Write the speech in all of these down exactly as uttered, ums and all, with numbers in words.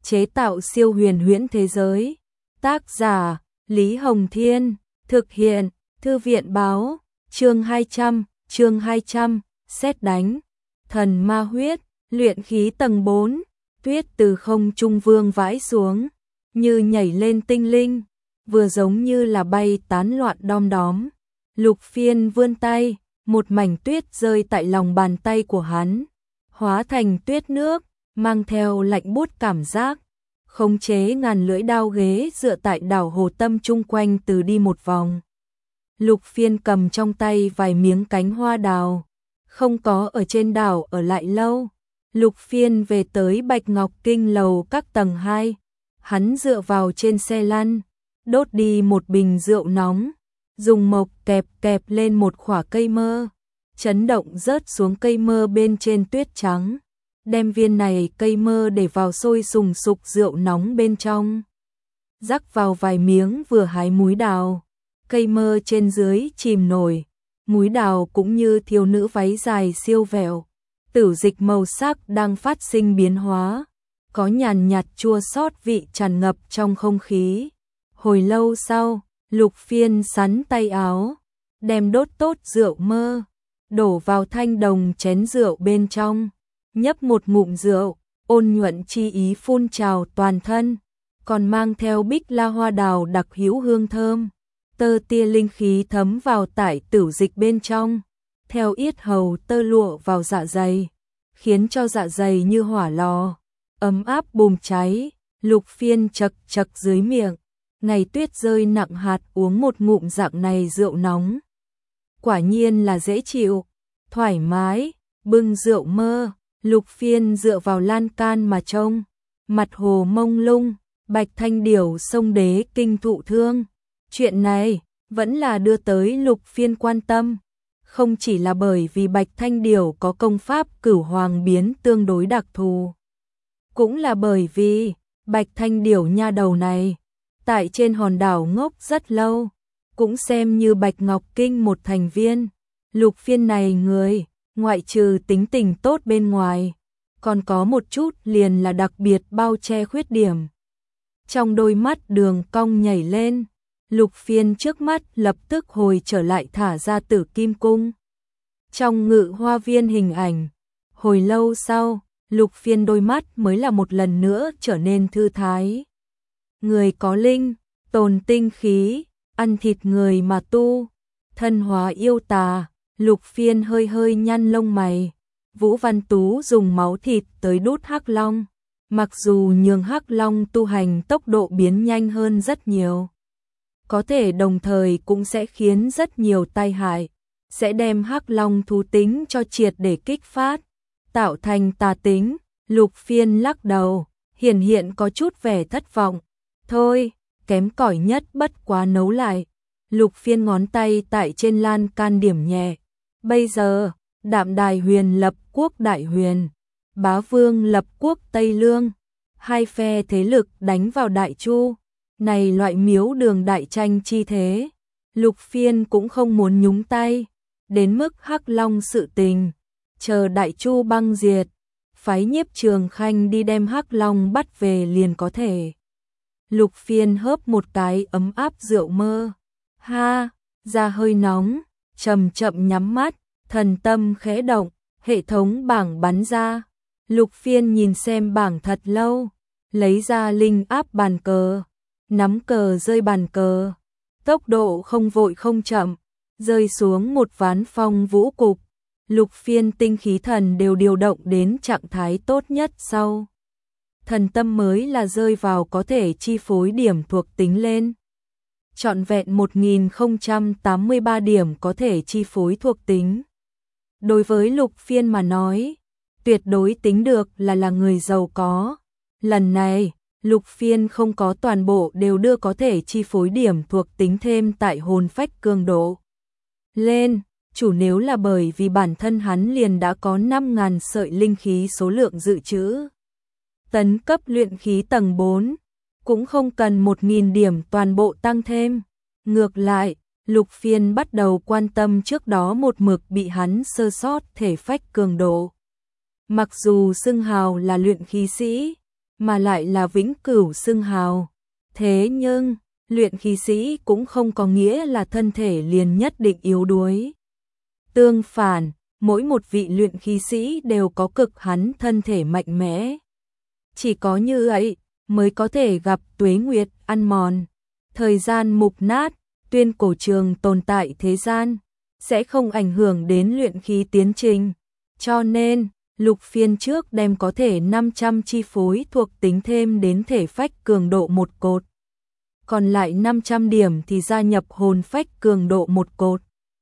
chế tạo siêu huyền huyễn thế giới. Tác giả, Lý Hồng Thiên, thực hiện, Thư viện báo, chương hai trăm, chương hai trăm, sét đánh, thần ma huyết, luyện khí tầng bốn, tuyết từ không trung vương vãi xuống, như nhảy lên tinh linh, vừa giống như là bay tán loạn đom đóm. Lục Phiên vươn tay, một mảnh tuyết rơi tại lòng bàn tay của hắn, hóa thành tuyết nước, mang theo lạnh buốt cảm giác, khống chế ngàn lưỡi đao ghế dựa tại đảo hồ tâm chung quanh từ đi một vòng. Lục Phiên cầm trong tay vài miếng cánh hoa đào, không có ở trên đảo ở lại lâu. Lục Phiên về tới Bạch Ngọc Kinh lầu các tầng hai, hắn dựa vào trên xe lăn, đốt đi một bình rượu nóng, dùng mộc kẹp kẹp lên một khỏa cây mơ, chấn động rớt xuống cây mơ bên trên tuyết trắng, đem viên này cây mơ để vào sôi sùng sục rượu nóng bên trong. Rắc vào vài miếng vừa hái múi đào, cây mơ trên dưới chìm nổi, múi đào cũng như thiếu nữ váy dài siêu vẹo, tử dịch màu sắc đang phát sinh biến hóa, có nhàn nhạt chua xót vị tràn ngập trong không khí. Hồi lâu sau, Lục Phiên sắn tay áo, đem đốt tốt rượu mơ, đổ vào thanh đồng chén rượu bên trong, nhấp một ngụm rượu, ôn nhuận chi ý phun trào toàn thân, còn mang theo bích la hoa đào đặc hữu hương thơm, tơ tia linh khí thấm vào tại tử dịch bên trong, theo yết hầu tơ lụa vào dạ dày, khiến cho dạ dày như hỏa lò, ấm áp bùng cháy. Lục Phiên chật chật dưới miệng, ngày tuyết rơi nặng hạt uống một ngụm dạng này rượu nóng. Quả nhiên là dễ chịu, thoải mái, bưng rượu mơ, Lục Phiên dựa vào lan can mà trông, mặt hồ mông lung, Bạch Thanh Điểu sông đế kinh thụ thương. Chuyện này vẫn là đưa tới Lục Phiên quan tâm, không chỉ là bởi vì Bạch Thanh Điểu có công pháp cửu hoàng biến tương đối đặc thù, cũng là bởi vì Bạch Thanh Điểu nha đầu này tại trên hòn đảo ngốc rất lâu, cũng xem như Bạch Ngọc Kinh một thành viên. Lục Phiên này người, ngoại trừ tính tình tốt bên ngoài, còn có một chút liền là đặc biệt bao che khuyết điểm. Trong đôi mắt đường cong nhảy lên, Lục Phiên trước mắt lập tức hồi trở lại thả ra Tử Kim Cung. Trong ngự hoa viên hình ảnh, hồi lâu sau, Lục Phiên đôi mắt mới là một lần nữa trở nên thư thái. Người có linh, tồn tinh khí, ăn thịt người mà tu, thân hóa yêu tà. Lục Phiên hơi hơi nhăn lông mày. Vũ Văn Tú dùng máu thịt tới đút Hắc Long, mặc dù nhường Hắc Long tu hành tốc độ biến nhanh hơn rất nhiều, có thể đồng thời cũng sẽ khiến rất nhiều tai hại, sẽ đem Hắc Long thú tính cho triệt để kích phát, tạo thành tà tính. Lục Phiên lắc đầu, hiển hiện có chút vẻ thất vọng. Thôi, kém cỏi nhất bất quá nấu lại. Lục Phiên ngón tay tại trên lan can điểm nhẹ. Bây giờ, Đạm Đài Huyền lập quốc Đại Huyền, Bá Vương lập quốc Tây Lương, hai phe thế lực đánh vào Đại Chu, này loại miếu đường đại tranh chi thế, Lục Phiên cũng không muốn nhúng tay, đến mức Hắc Long sự tình, chờ Đại Chu băng diệt, phái Nhiếp Trường Khanh đi đem Hắc Long bắt về liền có thể. Lục Phiên hớp một cái ấm áp rượu mơ, ha, da hơi nóng, chậm chậm nhắm mắt, thần tâm khẽ động, hệ thống bảng bắn ra. Lục Phiên nhìn xem bảng thật lâu, lấy ra linh áp bàn cờ, nắm cờ rơi bàn cờ, tốc độ không vội không chậm, rơi xuống một ván phong vũ cục. Lục Phiên tinh khí thần đều điều động đến trạng thái tốt nhất sau. Thần tâm mới là rơi vào có thể chi phối điểm thuộc tính lên. Trọn vẹn một nghìn không trăm tám mươi ba điểm có thể chi phối thuộc tính. Đối với Lục Phiên mà nói, tuyệt đối tính được là là người giàu có. Lần này, Lục Phiên không có toàn bộ đều đưa có thể chi phối điểm thuộc tính thêm tại hồn phách cường độ lên, chủ nếu là bởi vì bản thân hắn liền đã có năm nghìn sợi linh khí số lượng dự trữ. Tấn cấp luyện khí tầng bốn, cũng không cần một nghìn điểm toàn bộ tăng thêm. Ngược lại, Lục Phiên bắt đầu quan tâm trước đó một mực bị hắn sơ sót thể phách cường độ. Mặc dù xưng hào là luyện khí sĩ, mà lại là vĩnh cửu xưng hào. Thế nhưng, luyện khí sĩ cũng không có nghĩa là thân thể liền nhất định yếu đuối. Tương phản, mỗi một vị luyện khí sĩ đều có cực hắn thân thể mạnh mẽ. Chỉ có như vậy mới có thể gặp tuế nguyệt ăn mòn, thời gian mục nát, tuyên cổ trường tồn tại thế gian, sẽ không ảnh hưởng đến luyện khí tiến trình. Cho nên, lục phiên trước đem có thể năm trăm chi phối thuộc tính thêm đến thể phách cường độ một cột. Còn lại năm trăm điểm thì gia nhập hồn phách cường độ một cột.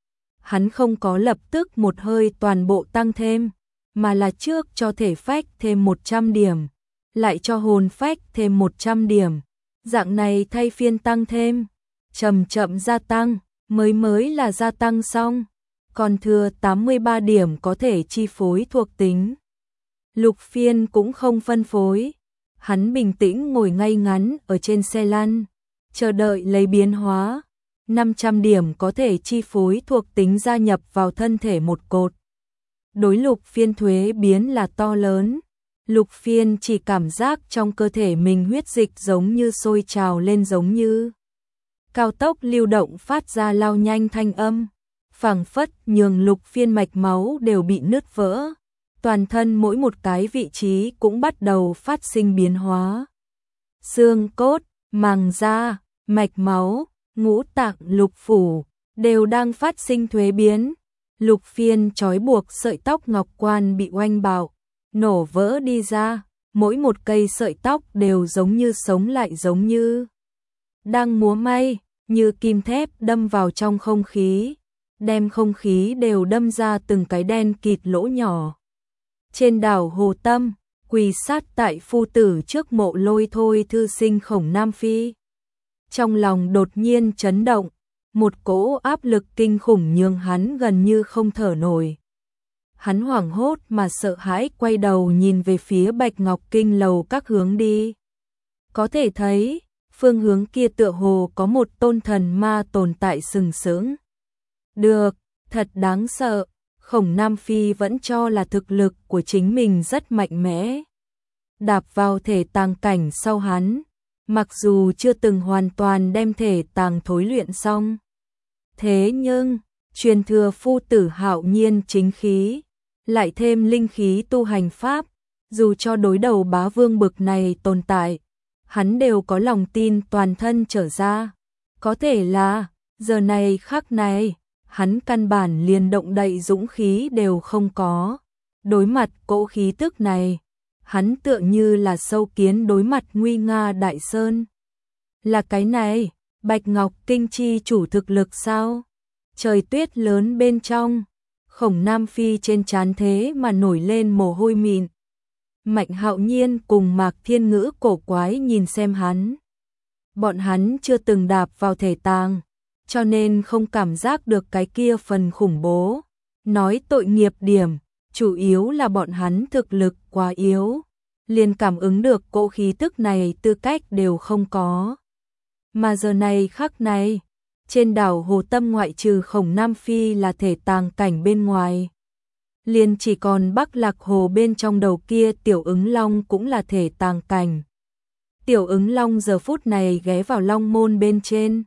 Hắn không có lập tức một hơi toàn bộ tăng thêm, mà là trước cho thể phách thêm một trăm điểm, lại cho hồn phách thêm một trăm điểm. Dạng này thay phiên tăng thêm, chậm chậm gia tăng, mới mới là gia tăng xong, còn thừa tám mươi ba điểm có thể chi phối thuộc tính. Lục phiên cũng không phân phối, hắn bình tĩnh ngồi ngay ngắn ở trên xe lăn, chờ đợi lấy biến hóa. năm trăm điểm có thể chi phối thuộc tính gia nhập vào thân thể một cột. Đối lục phiên thuế biến là to lớn. Lục phiên chỉ cảm giác trong cơ thể mình huyết dịch giống như sôi trào lên, giống như cao tốc lưu động phát ra lao nhanh thanh âm, phảng phất nhường lục phiên mạch máu đều bị nứt vỡ. Toàn thân mỗi một cái vị trí cũng bắt đầu phát sinh biến hóa. Xương cốt, màng da, mạch máu, ngũ tạng lục phủ đều đang phát sinh thuế biến. Lục phiên trói buộc sợi tóc ngọc quan bị oanh bạo, nổ vỡ đi ra, mỗi một cây sợi tóc đều giống như sống lại, giống như đang múa may, như kim thép đâm vào trong không khí, đem không khí đều đâm ra từng cái đen kịt lỗ nhỏ. Trên đảo Hồ Tâm, quỳ sát tại phu tử trước mộ Lôi Thôi thư sinh Khổng Nam Phi. Trong lòng đột nhiên chấn động, một cỗ áp lực kinh khủng nhường hắn gần như không thở nổi. Hắn hoảng hốt mà sợ hãi quay đầu nhìn về phía Bạch Ngọc Kinh lầu các hướng đi. Có thể thấy, phương hướng kia tựa hồ có một tôn thần ma tồn tại sừng sững. Được, thật đáng sợ, Khổng Nam Phi vẫn cho là thực lực của chính mình rất mạnh mẽ. Đạp vào thể tàng cảnh sau hắn, mặc dù chưa từng hoàn toàn đem thể tàng thối luyện xong. Thế nhưng, truyền thừa phu tử hạo nhiên chính khí, lại thêm linh khí tu hành pháp, dù cho đối đầu bá vương bực này tồn tại, hắn đều có lòng tin toàn thân trở ra. Có thể là, giờ này khắc này, hắn căn bản liền động đậy dũng khí đều không có. Đối mặt cỗ khí tức này, hắn tựa như là sâu kiến đối mặt nguy nga đại sơn. Là cái này, Bạch Ngọc Kinh chi chủ thực lực sao? Trời tuyết lớn bên trong, Khổng Nam Phi trên trán thế mà nổi lên mồ hôi mịn. Mạnh Hạo Nhiên cùng Mạc Thiên Ngữ cổ quái nhìn xem hắn. Bọn hắn chưa từng đạp vào thể tàng, cho nên không cảm giác được cái kia phần khủng bố. Nói tội nghiệp điểm, chủ yếu là bọn hắn thực lực quá yếu, liền cảm ứng được cỗ khí tức này tư cách đều không có. Mà giờ này khắc này, trên đảo Hồ Tâm ngoại trừ Khổng Nam Phi là thể tàng cảnh bên ngoài, liền chỉ còn Bắc Lạc Hồ bên trong đầu kia Tiểu Ứng Long cũng là thể tàng cảnh. Tiểu Ứng Long giờ phút này ghé vào long môn bên trên,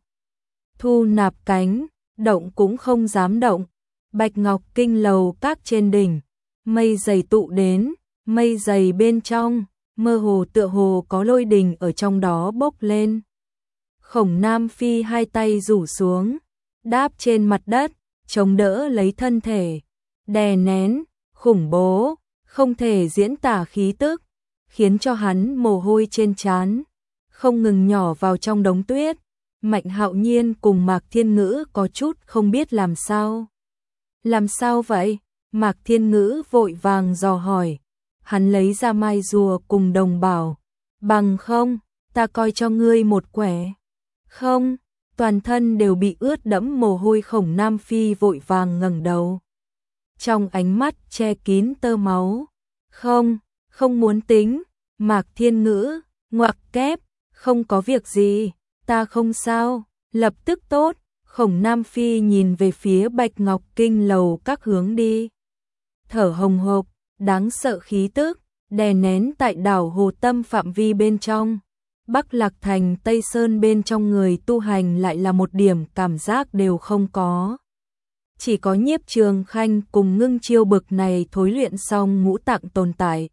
thu nạp cánh, động cũng không dám động. Bạch Ngọc Kinh lầu các trên đỉnh, mây dày tụ đến, mây dày bên trong, mơ hồ tựa hồ có lôi đình ở trong đó bốc lên. Khổng Nam Phi hai tay rủ xuống, đáp trên mặt đất, chống đỡ lấy thân thể, đè nén, khủng bố, không thể diễn tả khí tức, khiến cho hắn mồ hôi trên trán không ngừng nhỏ vào trong đống tuyết. Mạnh Hạo Nhiên cùng Mạc Thiên Ngữ có chút không biết làm sao. Làm sao vậy? Mạc Thiên Ngữ vội vàng dò hỏi. Hắn lấy ra mai rùa cùng đồng bảo. Bằng không, ta coi cho ngươi một quẻ. Không, toàn thân đều bị ướt đẫm mồ hôi. Khổng Nam Phi vội vàng ngẩng đầu, trong ánh mắt che kín tơ máu. Không, không muốn tính. Mạc Thiên Ngữ ngoặc kép, không có việc gì, ta không sao, lập tức tốt. Khổng Nam Phi nhìn về phía Bạch Ngọc Kinh lầu các hướng đi, thở hồng hộc, đáng sợ khí tức đè nén tại đảo Hồ Tâm phạm vi bên trong. Bắc Lạc Thành Tây Sơn bên trong người tu hành lại là một điểm cảm giác đều không có. Chỉ có Nhiếp Trường Khanh cùng Ngưng Chiêu bực này thối luyện xong ngũ tạng tồn tại.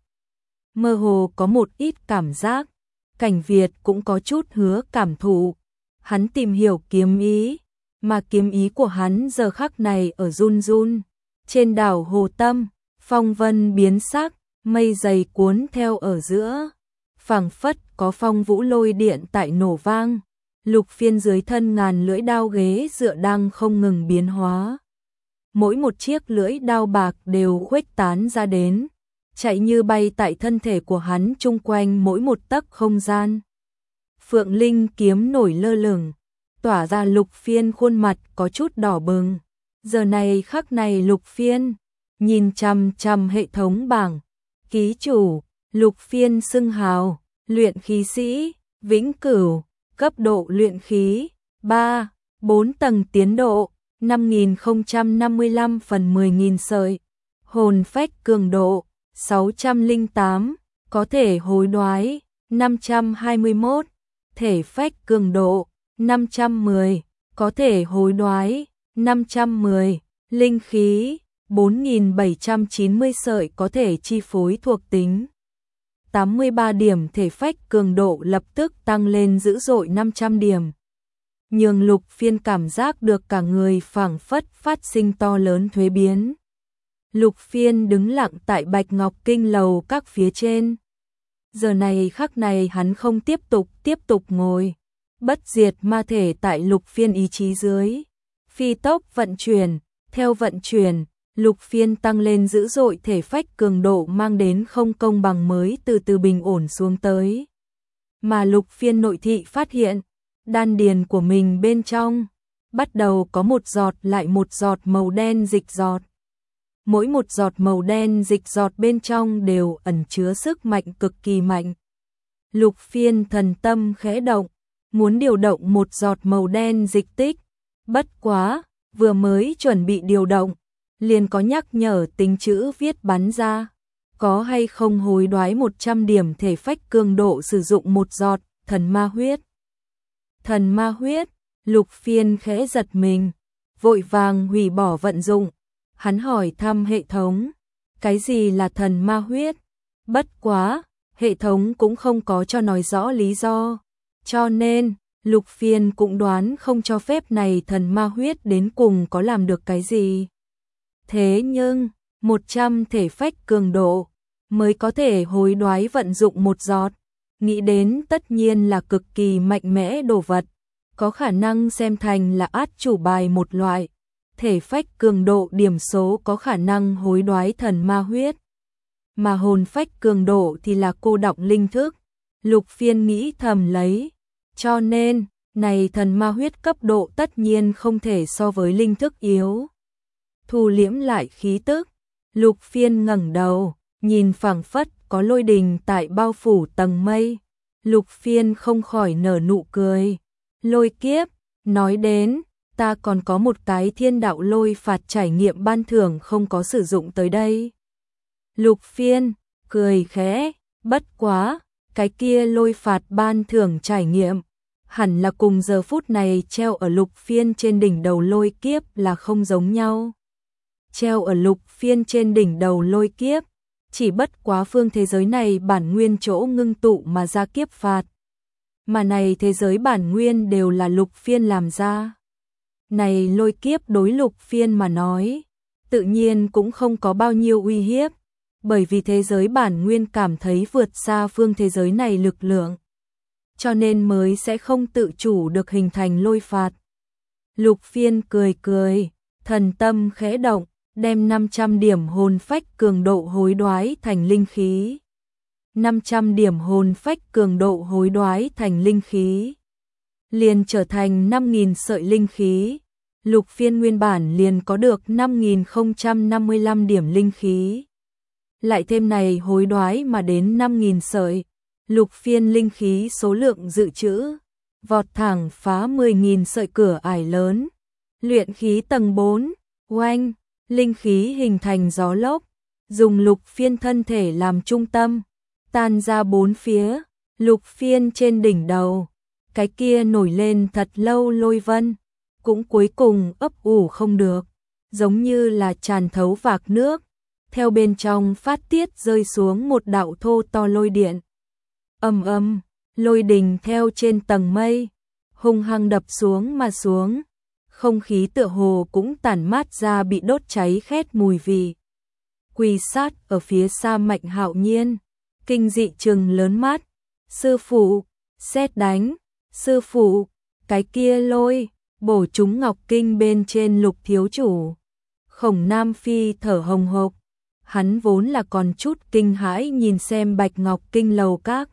Mơ hồ có một ít cảm giác, Cảnh Việt cũng có chút hứa cảm thụ. Hắn tìm hiểu kiếm ý, mà kiếm ý của hắn giờ khắc này ở run run. Trên đảo Hồ Tâm, phong vân biến sắc, mây dày cuốn theo ở giữa. Phảng phất có phong vũ lôi điện tại nổ vang. Lục Phiên dưới thân ngàn lưỡi đao ghế dựa đang không ngừng biến hóa. Mỗi một chiếc lưỡi đao bạc đều khuếch tán ra đến, chạy như bay tại thân thể của hắn chung quanh mỗi một tấc không gian. Phượng Linh kiếm nổi lơ lửng, tỏa ra Lục Phiên khuôn mặt có chút đỏ bừng. Giờ này khắc này Lục Phiên nhìn chằm chằm hệ thống bảng, ký chủ, Lục Phiên xưng hào, luyện khí sĩ, vĩnh cửu, cấp độ luyện khí, ba, bốn tầng tiến độ, năm nghìn không trăm năm mươi lăm phần mười nghìn sợi, hồn phách cường độ, sáu trăm lẻ tám, có thể hối đoái, năm trăm hai mươi mốt, thể phách cường độ, năm trăm mười, có thể hối đoái, năm trăm mười, linh khí, bốn nghìn bảy trăm chín mươi sợi có thể chi phối thuộc tính. tám mươi ba điểm thể phách cường độ lập tức tăng lên dữ dội năm trăm điểm. Nhường Lục Phiên cảm giác được cả người phảng phất phát sinh to lớn thuế biến. Lục Phiên đứng lặng tại Bạch Ngọc Kinh lầu các phía trên. Giờ này khắc này hắn không tiếp tục tiếp tục ngồi. Bất diệt ma thể tại Lục Phiên ý chí dưới. Phi tốc vận chuyển, theo vận chuyển, Lục Phiên tăng lên dữ dội thể phách cường độ mang đến không công bằng mới từ từ bình ổn xuống tới. Mà Lục Phiên nội thị phát hiện, đan điền của mình bên trong bắt đầu có một giọt lại một giọt màu đen dịch giọt. Mỗi một giọt màu đen dịch giọt bên trong đều ẩn chứa sức mạnh cực kỳ mạnh. Lục Phiên thần tâm khẽ động, muốn điều động một giọt màu đen dịch tích. Bất quá, vừa mới chuẩn bị điều động, liền có nhắc nhở tính chữ viết bắn ra. Có hay không hối đoái một trăm điểm thể phách cường độ sử dụng một giọt, thần ma huyết. Thần ma huyết, Lục Phiên khẽ giật mình, vội vàng hủy bỏ vận dụng. Hắn hỏi thăm hệ thống, cái gì là thần ma huyết? Bất quá, hệ thống cũng không có cho nói rõ lý do. Cho nên, Lục Phiên cũng đoán không cho phép này thần ma huyết đến cùng có làm được cái gì. Thế nhưng, một trăm thể phách cường độ mới có thể hối đoái vận dụng một giọt. Nghĩ đến tất nhiên là cực kỳ mạnh mẽ đồ vật, có khả năng xem thành là át chủ bài một loại. Thể phách cường độ điểm số có khả năng hối đoái thần ma huyết. Mà hồn phách cường độ thì là cô đọng linh thức. Lục Phiên nghĩ thầm lấy. Cho nên, này thần ma huyết cấp độ tất nhiên không thể so với linh thức yếu. Thu liễm lại khí tức, Lục Phiên ngẩng đầu, nhìn phảng phất có lôi đình tại bao phủ tầng mây. Lục Phiên không khỏi nở nụ cười. Lôi kiếp, nói đến, ta còn có một cái thiên đạo lôi phạt trải nghiệm ban thưởng không có sử dụng tới đây. Lục Phiên, cười khẽ, bất quá, cái kia lôi phạt ban thưởng trải nghiệm, hẳn là cùng giờ phút này treo ở Lục Phiên trên đỉnh đầu lôi kiếp là không giống nhau. Treo ở Lục Phiên trên đỉnh đầu lôi kiếp, chỉ bất quá phương thế giới này bản nguyên chỗ ngưng tụ mà ra kiếp phạt. Mà này thế giới bản nguyên đều là Lục Phiên làm ra. Này lôi kiếp đối Lục Phiên mà nói, tự nhiên cũng không có bao nhiêu uy hiếp, bởi vì thế giới bản nguyên cảm thấy vượt xa phương thế giới này lực lượng. Cho nên mới sẽ không tự chủ được hình thành lôi phạt. Lục Phiên cười cười, thần tâm khẽ động, đem năm trăm điểm hồn phách cường độ hối đoái thành linh khí. năm trăm điểm hồn phách cường độ hối đoái thành linh khí. Liền trở thành năm nghìn sợi linh khí. Lục Phiên nguyên bản liền có được năm nghìn không trăm năm mươi lăm điểm linh khí. Lại thêm này hối đoái mà đến năm nghìn sợi. Lục Phiên linh khí số lượng dự trữ vọt thẳng phá mười nghìn sợi cửa ải lớn. Luyện khí tầng bốn, oanh, linh khí hình thành gió lốc, dùng Lục Phiên thân thể làm trung tâm, tan ra bốn phía, lục phiên trên đỉnh đầu, cái kia nổi lên thật lâu lôi vân, cũng cuối cùng ấp ủ không được, giống như là tràn thấu vạc nước, theo bên trong phát tiết rơi xuống một đạo thô to lôi điện. Ầm ầm, lôi đình theo trên tầng mây, hung hăng đập xuống mà xuống, không khí tựa hồ cũng tản mát ra bị đốt cháy khét mùi vị. Quỳ sát ở phía xa Mạnh Hạo Nhiên, kinh dị trừng lớn mắt, sư phụ, sét đánh, sư phụ, cái kia lôi, bổ trúng ngọc kinh bên trên Lục thiếu chủ. Khổng Nam Phi thở hồng hộc, hắn vốn là còn chút kinh hãi nhìn xem Bạch Ngọc Kinh lầu các.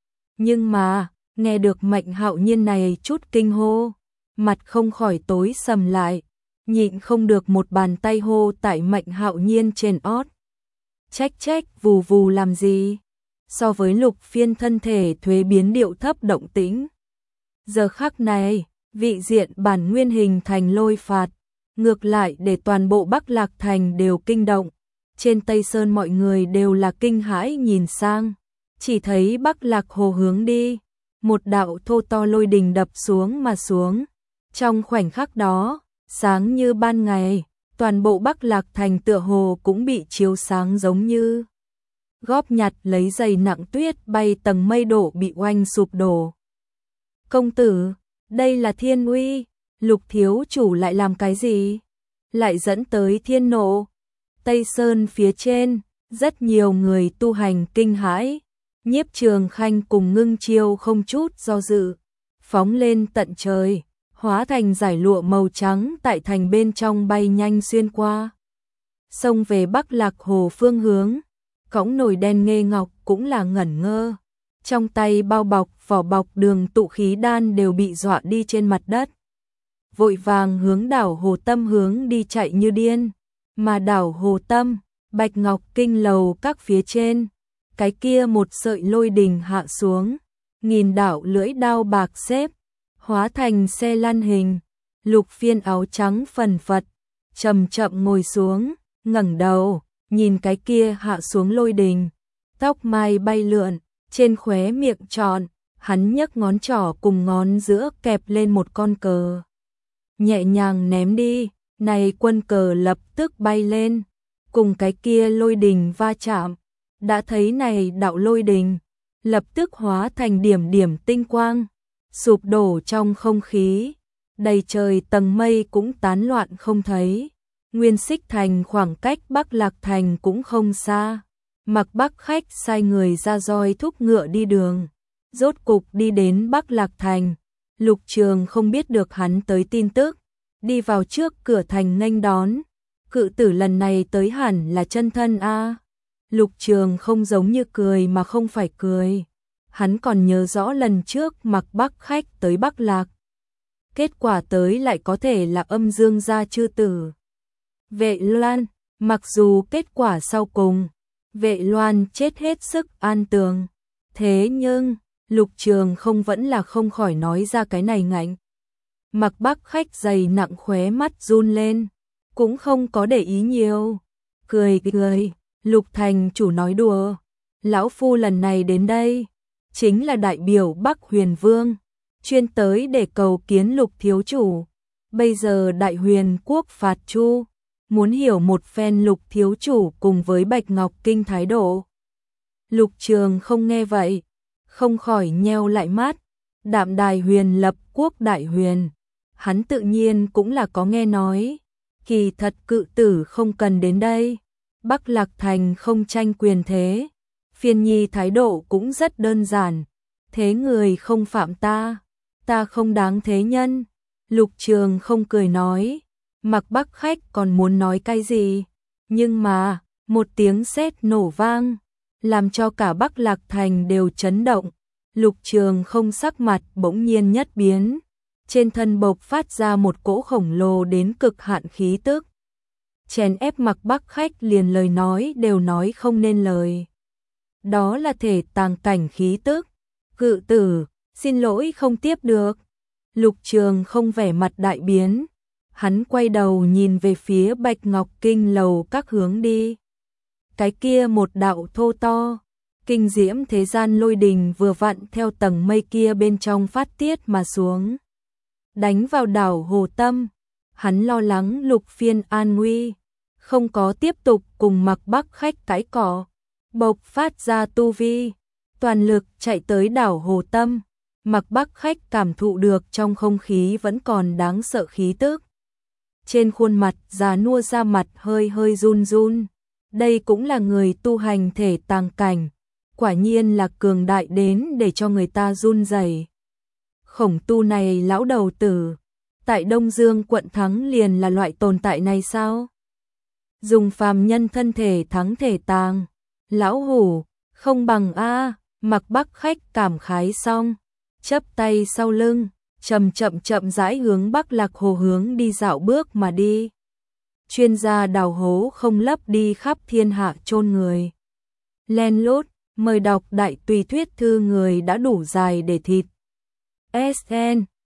Nhưng mà, nghe được Mạnh Hạo Nhiên này chút kinh hô, mặt không khỏi tối sầm lại, nhịn không được một bàn tay hô tại Mạnh Hạo Nhiên trên ót. Trách trách vù vù làm gì? So với Lục phiên thân thể thuế biến điệu thấp động tĩnh. Giờ khắc này, vị diện bản nguyên hình thành lôi phạt, ngược lại để toàn bộ Bắc Lạc Thành đều kinh động. Trên Tây Sơn mọi người đều là kinh hãi nhìn sang, chỉ thấy Bắc Lạc Hồ hướng đi, một đạo thô to lôi đình đập xuống mà xuống. Trong khoảnh khắc đó, sáng như ban ngày, toàn bộ Bắc Lạc Thành tựa hồ cũng bị chiếu sáng giống như góp nhặt lấy giày nặng tuyết bay tầng mây đổ bị oanh sụp đổ. Công tử, đây là thiên uy, Lục thiếu chủ lại làm cái gì? Lại dẫn tới thiên nộ. Tây Sơn phía trên, rất nhiều người tu hành kinh hãi, Nhiếp Trường Khanh cùng Ngưng Chiêu không chút do dự, phóng lên tận trời, hóa thành giải lụa màu trắng tại thành bên trong bay nhanh xuyên qua. Xông về Bắc Lạc Hồ phương hướng, cõng nồi đen nghê ngọc cũng là ngẩn ngơ, trong tay bao bọc, vỏ bọc đường tụ khí đan đều bị dọa đi trên mặt đất. Vội vàng hướng đảo Hồ Tâm hướng đi chạy như điên, mà đảo Hồ Tâm, Bạch Ngọc Kinh lầu các phía trên, cái kia một sợi lôi đình hạ xuống, nghìn đạo lưỡi đao bạc xếp, hóa thành xe lăn hình, Lục phiên áo trắng phần phật, chậm chậm ngồi xuống, ngẩng đầu, nhìn cái kia hạ xuống lôi đình, tóc mai bay lượn, trên khóe miệng tròn, hắn nhấc ngón trỏ cùng ngón giữa kẹp lên một con cờ. Nhẹ nhàng ném đi, này quân cờ lập tức bay lên, cùng cái kia lôi đình va chạm, đã thấy này đạo lôi đình, lập tức hóa thành điểm điểm tinh quang, sụp đổ trong không khí, đầy trời tầng mây cũng tán loạn không thấy. Nguyên Xích Thành khoảng cách Bắc Lạc Thành cũng không xa, Mặc Bắc Khách sai người ra roi thúc ngựa đi đường, rốt cục đi đến Bắc Lạc Thành. Lục Trường không biết được hắn tới tin tức, đi vào trước cửa thành nghênh đón. Cự tử lần này tới hẳn là chân thân a. Lục Trường không giống như cười mà không phải cười. Hắn còn nhớ rõ lần trước Mặc Bắc Khách tới Bắc Lạc, kết quả tới lại có thể là Âm Dương gia chư tử. Vệ Loan, mặc dù kết quả sau cùng, Vệ Loan chết hết sức an tường, thế nhưng Lục Trường không vẫn là không khỏi nói ra cái này ngạnh. Mặc Bắc Khách dày nặng khóe mắt run lên, cũng không có để ý nhiều, cười cười, Lục thành chủ nói đùa, lão phu lần này đến đây chính là đại biểu Bắc Huyền Vương, chuyên tới để cầu kiến Lục thiếu chủ. Bây giờ Đại Huyền quốc phạt Chu, muốn hiểu một phen Lục thiếu chủ cùng với Bạch Ngọc Kinh thái độ. Lục Trường không nghe vậy, không khỏi nheo lại mắt. Đạm Đài Huyền lập quốc Đại Huyền, hắn tự nhiên cũng là có nghe nói. Kỳ thật cự tử không cần đến đây, Bắc Lạc Thành không tranh quyền thế, Phiên Nhi thái độ cũng rất đơn giản, thế người không phạm ta, ta không đáng thế nhân. Lục Trường không cười nói, Mặc Bắc Khách còn muốn nói cái gì, nhưng mà một tiếng sét nổ vang, làm cho cả Bắc Lạc Thành đều chấn động. Lục Trường không sắc mặt bỗng nhiên nhất biến, trên thân bộc phát ra một cỗ khổng lồ đến cực hạn khí tức, chèn ép Mặc Bắc Khách liền lời nói đều nói không nên lời. Đó là thể tàng cảnh khí tức. Cự tử, xin lỗi không tiếp được. Lục Trường không vẻ mặt đại biến, hắn quay đầu nhìn về phía Bạch Ngọc Kinh lầu các hướng đi. Cái kia một đạo thô to, Kinh diễm thế gian lôi đình vừa vặn theo tầng mây kia bên trong phát tiết mà xuống. Đánh vào đảo Hồ Tâm, hắn lo lắng Lục Phiên an nguy, không có tiếp tục cùng Mạc Bắc Khách cãi cọ, bộc phát ra tu vi, toàn lực chạy tới đảo Hồ Tâm. Mạc Bắc Khách cảm thụ được trong không khí vẫn còn đáng sợ khí tức. Trên khuôn mặt già nua da mặt hơi hơi run run, đây cũng là người tu hành thể tàng cảnh, quả nhiên là cường đại đến để cho người ta run rẩy. Khổng tu này lão đầu tử, tại Đông Dương quận thắng liền là loại tồn tại này sao? Dùng phàm nhân thân thể thắng thể tàng, lão hủ, không bằng a. Mạc Bắc Khách cảm khái xong, chắp tay sau lưng, chậm chậm chậm rãi hướng Bắc Lạc Hồ hướng đi dạo bước mà đi. Chuyên gia đào hố không lấp đi khắp thiên hạ chôn người. Len lút, mời đọc đại tùy thuyết thư người đã đủ dài để thịt. ét en